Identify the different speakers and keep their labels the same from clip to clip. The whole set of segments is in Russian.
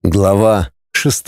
Speaker 1: Глава 6.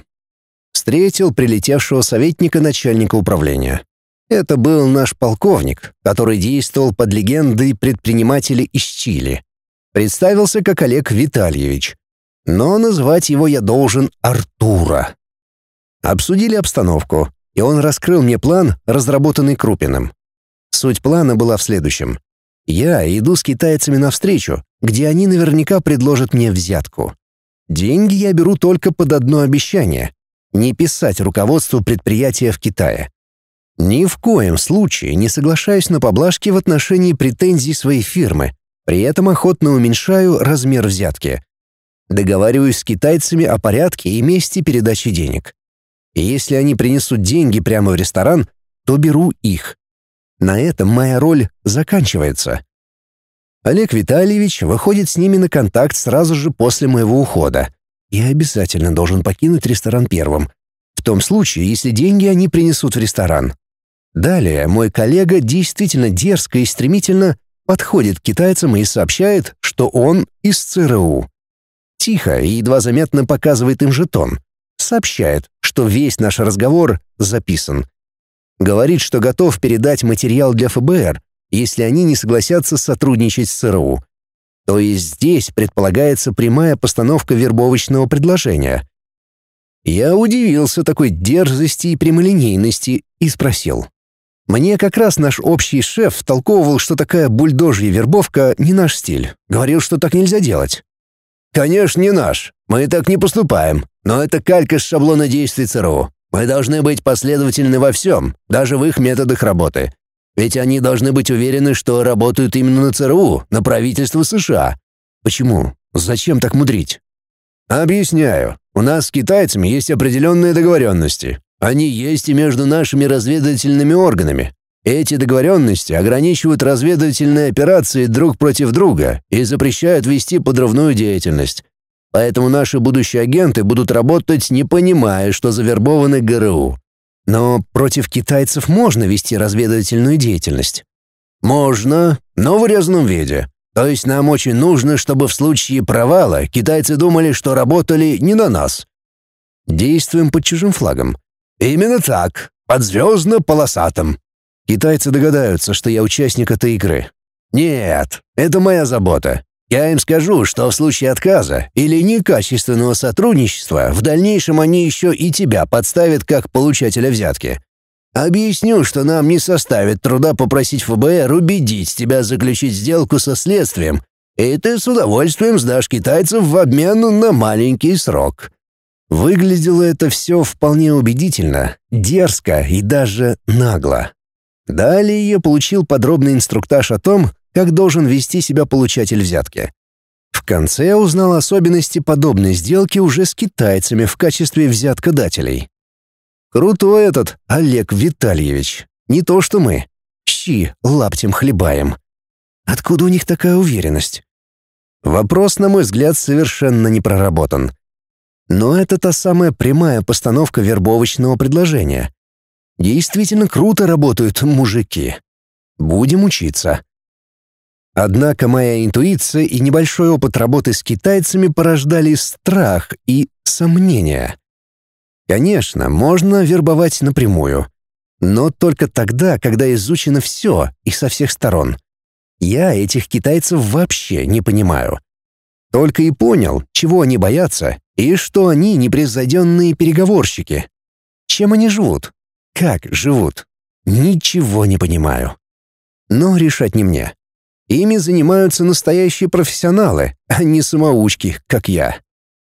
Speaker 1: Встретил прилетевшего советника начальника управления. Это был наш полковник, который действовал под легендой предпринимателя из Чили. Представился как Олег Витальевич, но назвать его я должен Артура. Обсудили обстановку, и он раскрыл мне план, разработанный Крупиным. Суть плана была в следующем. Я иду с китайцами навстречу, где они наверняка предложат мне взятку. Деньги я беру только под одно обещание — не писать руководству предприятия в Китае. Ни в коем случае не соглашаюсь на поблажки в отношении претензий своей фирмы, при этом охотно уменьшаю размер взятки. Договариваюсь с китайцами о порядке и месте передачи денег. И если они принесут деньги прямо в ресторан, то беру их. На этом моя роль заканчивается. Олег Витальевич выходит с ними на контакт сразу же после моего ухода. Я обязательно должен покинуть ресторан первым, в том случае, если деньги они принесут в ресторан. Далее мой коллега действительно дерзко и стремительно подходит к китайцам и сообщает, что он из ЦРУ. Тихо и едва заметно показывает им жетон. Сообщает, что весь наш разговор записан. Говорит, что готов передать материал для ФБР, если они не согласятся сотрудничать с ЦРУ. То есть здесь предполагается прямая постановка вербовочного предложения. Я удивился такой дерзости и прямолинейности и спросил. Мне как раз наш общий шеф втолковывал, что такая бульдожья вербовка не наш стиль. Говорил, что так нельзя делать. «Конечно, не наш. Мы так не поступаем. Но это калька с шаблона действий ЦРУ. Мы должны быть последовательны во всем, даже в их методах работы. Ведь они должны быть уверены, что работают именно на ЦРУ, на правительство США. Почему? Зачем так мудрить? Объясняю. У нас с китайцами есть определенные договоренности. Они есть и между нашими разведывательными органами. Эти договоренности ограничивают разведывательные операции друг против друга и запрещают вести подрывную деятельность. Поэтому наши будущие агенты будут работать, не понимая, что завербованы ГРУ. Но против китайцев можно вести разведывательную деятельность. Можно, но в урезанном виде. То есть нам очень нужно, чтобы в случае провала китайцы думали, что работали не на нас. Действуем под чужим флагом. Именно так, под звездно-полосатым. Китайцы догадаются, что я участник этой игры. Нет, это моя забота. Я им скажу, что в случае отказа или некачественного сотрудничества в дальнейшем они еще и тебя подставят как получателя взятки. Объясню, что нам не составит труда попросить ФБР убедить тебя заключить сделку со следствием, и ты с удовольствием сдашь китайцев в обмен на маленький срок». Выглядело это все вполне убедительно, дерзко и даже нагло. Далее я получил подробный инструктаж о том, как должен вести себя получатель взятки. В конце я узнал особенности подобной сделки уже с китайцами в качестве взяткодателей. Крутой этот Олег Витальевич. Не то что мы. Щи лаптем хлебаем. Откуда у них такая уверенность? Вопрос, на мой взгляд, совершенно не проработан. Но это та самая прямая постановка вербовочного предложения. Действительно круто работают мужики. Будем учиться. Однако моя интуиция и небольшой опыт работы с китайцами порождали страх и сомнения. Конечно, можно вербовать напрямую, но только тогда, когда изучено все и со всех сторон. Я этих китайцев вообще не понимаю. Только и понял, чего они боятся и что они непревзойденные переговорщики. Чем они живут? Как живут? Ничего не понимаю. Но решать не мне. Ими занимаются настоящие профессионалы, а не самоучки, как я.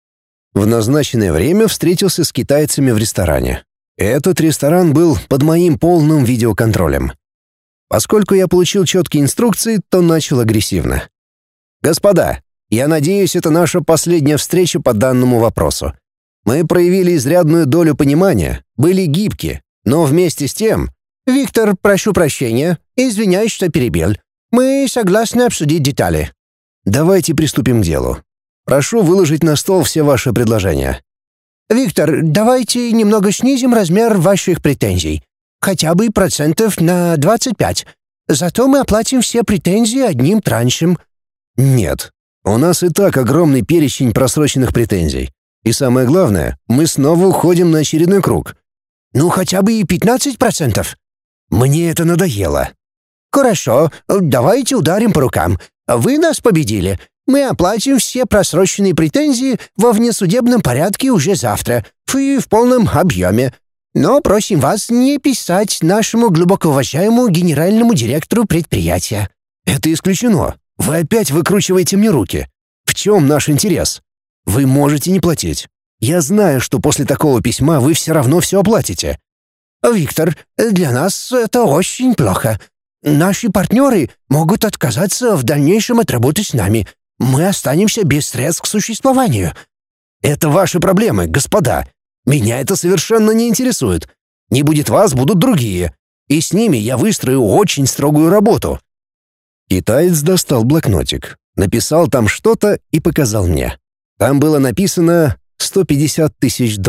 Speaker 1: В назначенное время встретился с китайцами в ресторане. Этот ресторан был под моим полным видеоконтролем. Поскольку я получил четкие инструкции, то начал агрессивно. «Господа, я надеюсь, это наша последняя встреча по данному вопросу. Мы проявили изрядную долю понимания, были гибки, но вместе с тем... Виктор, прошу прощения, извиняюсь, что перебил. Мы согласны обсудить детали. Давайте приступим к делу. Прошу выложить на стол все ваши предложения. Виктор, давайте немного снизим размер ваших претензий. Хотя бы процентов на 25. Зато мы оплатим все претензии одним траншем. Нет. У нас и так огромный перечень просроченных претензий. И самое главное, мы снова уходим на очередной круг.
Speaker 2: Ну, хотя бы и 15%.
Speaker 1: Мне это надоело.
Speaker 2: Хорошо, давайте ударим по рукам. Вы нас победили. Мы оплатим все просроченные претензии во внесудебном порядке уже завтра и в полном объеме. Но просим вас не писать нашему глубоко уважаемому генеральному директору предприятия».
Speaker 1: «Это исключено. Вы опять выкручиваете мне руки. В чем наш интерес? Вы можете не платить. Я знаю, что после такого письма вы все равно все оплатите».
Speaker 2: «Виктор, для нас это очень плохо. Наши партнеры могут отказаться в дальнейшем от работы с нами. Мы останемся без средств к существованию».
Speaker 1: «Это ваши проблемы, господа. Меня это совершенно не интересует. Не будет вас, будут другие. И с ними я выстрою очень строгую работу». Китаец достал блокнотик, написал там что-то и показал мне. Там было написано $150 тысяч.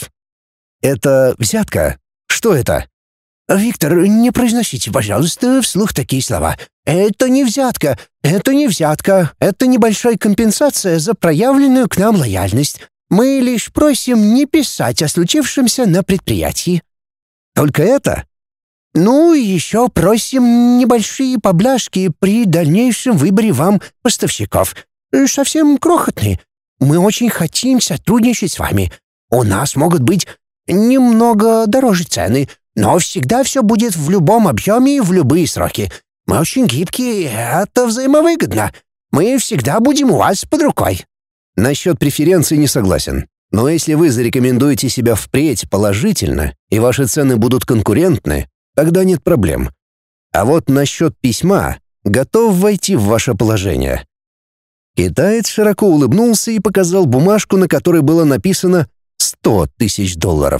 Speaker 1: «Это взятка? Что это?»
Speaker 2: «Виктор, не произносите, пожалуйста, вслух такие слова. Это не взятка, это не взятка, это небольшая компенсация за проявленную к нам лояльность. Мы лишь просим не писать о случившемся на предприятии».
Speaker 1: «Только это?»
Speaker 2: «Ну, и еще просим небольшие поблажки при дальнейшем выборе вам поставщиков. Совсем крохотные. Мы очень хотим сотрудничать с вами. У нас могут быть немного дороже цены, но всегда все будет в любом объеме и в любые сроки. Мы очень гибкие, это взаимовыгодно. Мы всегда будем у вас под рукой».
Speaker 1: Насчет преференций не согласен. Но если вы зарекомендуете себя впредь положительно, и ваши цены будут конкурентны, тогда нет проблем. А вот насчет письма готов войти в ваше положение». Китаец широко улыбнулся и показал бумажку, на которой было написано $100 тысяч.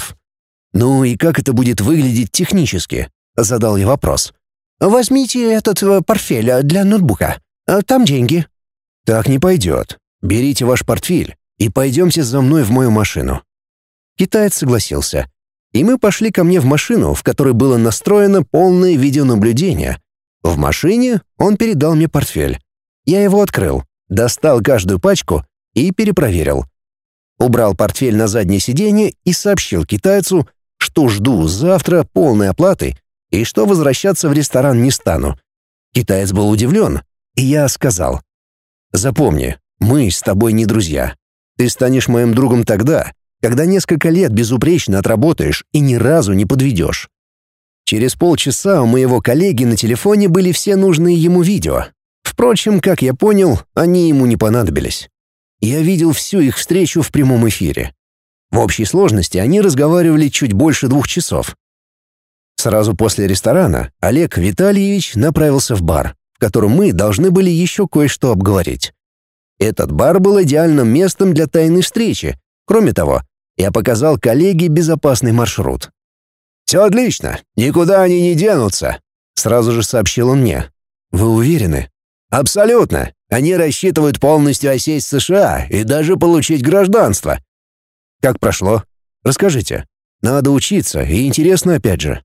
Speaker 1: «Ну и как это будет выглядеть технически?» — задал я вопрос.
Speaker 2: «Возьмите этот портфель для ноутбука. Там деньги».
Speaker 1: «Так не пойдет. Берите ваш портфель и пойдемте за мной в мою машину». Китаец согласился. И мы пошли ко мне в машину, в которой было настроено полное видеонаблюдение. В машине он передал мне портфель. Я его открыл, достал каждую пачку и перепроверил. Убрал портфель на заднее сиденье и сообщил китайцу, что жду завтра полной оплаты и что возвращаться в ресторан не стану. Китаец был удивлен, и я сказал: «Запомни, мы с тобой не друзья. Ты станешь моим другом тогда, когда несколько лет безупречно отработаешь и ни разу не подведешь». Через полчаса у моего коллеги на телефоне были все нужные ему видео. Впрочем, как я понял, они ему не понадобились. Я видел всю их встречу в прямом эфире. В общей сложности они разговаривали чуть больше 2 часов. Сразу после ресторана Олег Витальевич направился в бар, в котором мы должны были еще кое-что обговорить. Этот бар был идеальным местом для тайной встречи. Кроме того, я показал коллеге безопасный маршрут. «Все отлично, никуда они не денутся», — сразу же сообщил он мне. «Вы уверены?» «Абсолютно. Они рассчитывают полностью осесть в США и даже получить гражданство». «Как прошло? Расскажите. Надо учиться, и интересно опять же».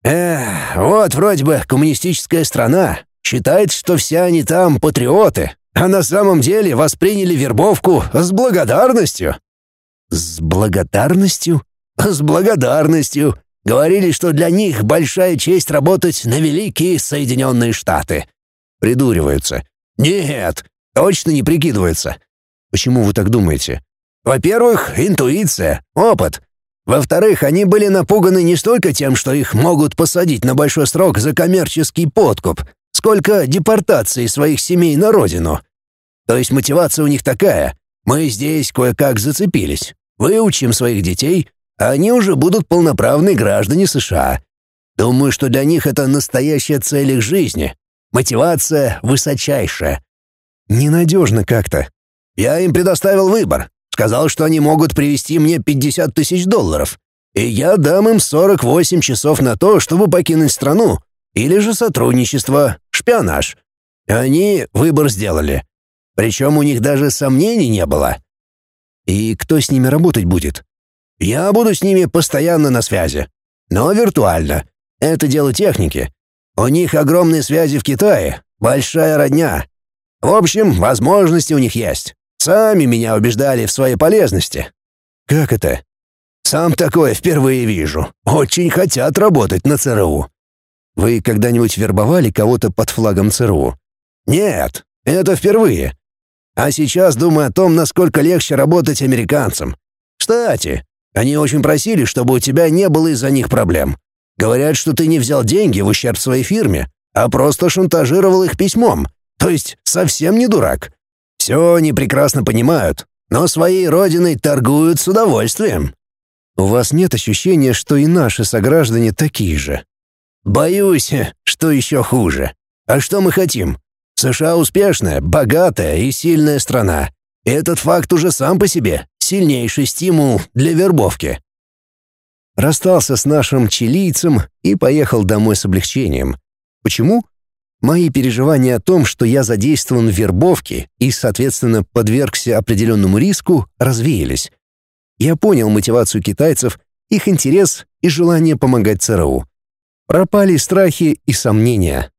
Speaker 1: Вот вроде бы коммунистическая страна. Считает, что все они там патриоты, а на самом деле восприняли вербовку с благодарностью». «С благодарностью?» «С благодарностью. Говорили, что для них большая честь работать на великие Соединенные Штаты». «Придуриваются». «Нет, точно не прикидываются». «Почему вы так думаете?» «Во-первых, интуиция, опыт. Во-вторых, они были напуганы не столько тем, что их могут посадить на большой срок за коммерческий подкуп, сколько депортацией своих семей на родину. То есть мотивация у них такая: мы здесь кое-как зацепились, выучим своих детей, а они уже будут полноправные граждане США. Думаю, что для них это настоящая цель их жизни. Мотивация высочайшая». «Ненадежно как-то». «Я им предоставил выбор. Сказал, что они могут привезти мне $50 тысяч, и я дам им 48 часов на то, чтобы покинуть страну, или же сотрудничество, шпионаж. Они выбор сделали. Причем у них даже сомнений не было». «И кто с ними работать будет?» «Я буду с ними постоянно на связи, но виртуально. Это дело техники. У них огромные связи в Китае, большая родня. В общем, возможности у них есть. Сами меня убеждали в своей полезности». Как это?
Speaker 2: Сам такое впервые вижу. Очень хотят работать на ЦРУ.
Speaker 1: Вы когда-нибудь вербовали кого-то под флагом ЦРУ?
Speaker 2: Нет, это впервые. А сейчас думаю о том, насколько легче работать американцам. Кстати, они очень просили, чтобы у тебя не было из-за них проблем. Говорят, что ты не взял деньги в ущерб своей фирме, а просто шантажировал их письмом. То есть совсем не дурак. Все они прекрасно понимают, но своей родиной торгуют с удовольствием.
Speaker 1: У вас нет ощущения, что и наши сограждане такие же?
Speaker 2: Боюсь, что еще хуже. А что мы хотим? США успешная, богатая и сильная страна. Этот факт уже сам по себе сильнейший стимул для вербовки.
Speaker 1: Расстался с нашим чилийцем и поехал домой с облегчением. Почему? Мои переживания о том, что я задействован в вербовке и, соответственно, подвергся определенному риску, развеялись. Я понял мотивацию китайцев, их интерес и желание помогать ЦРУ. Пропали страхи и сомнения.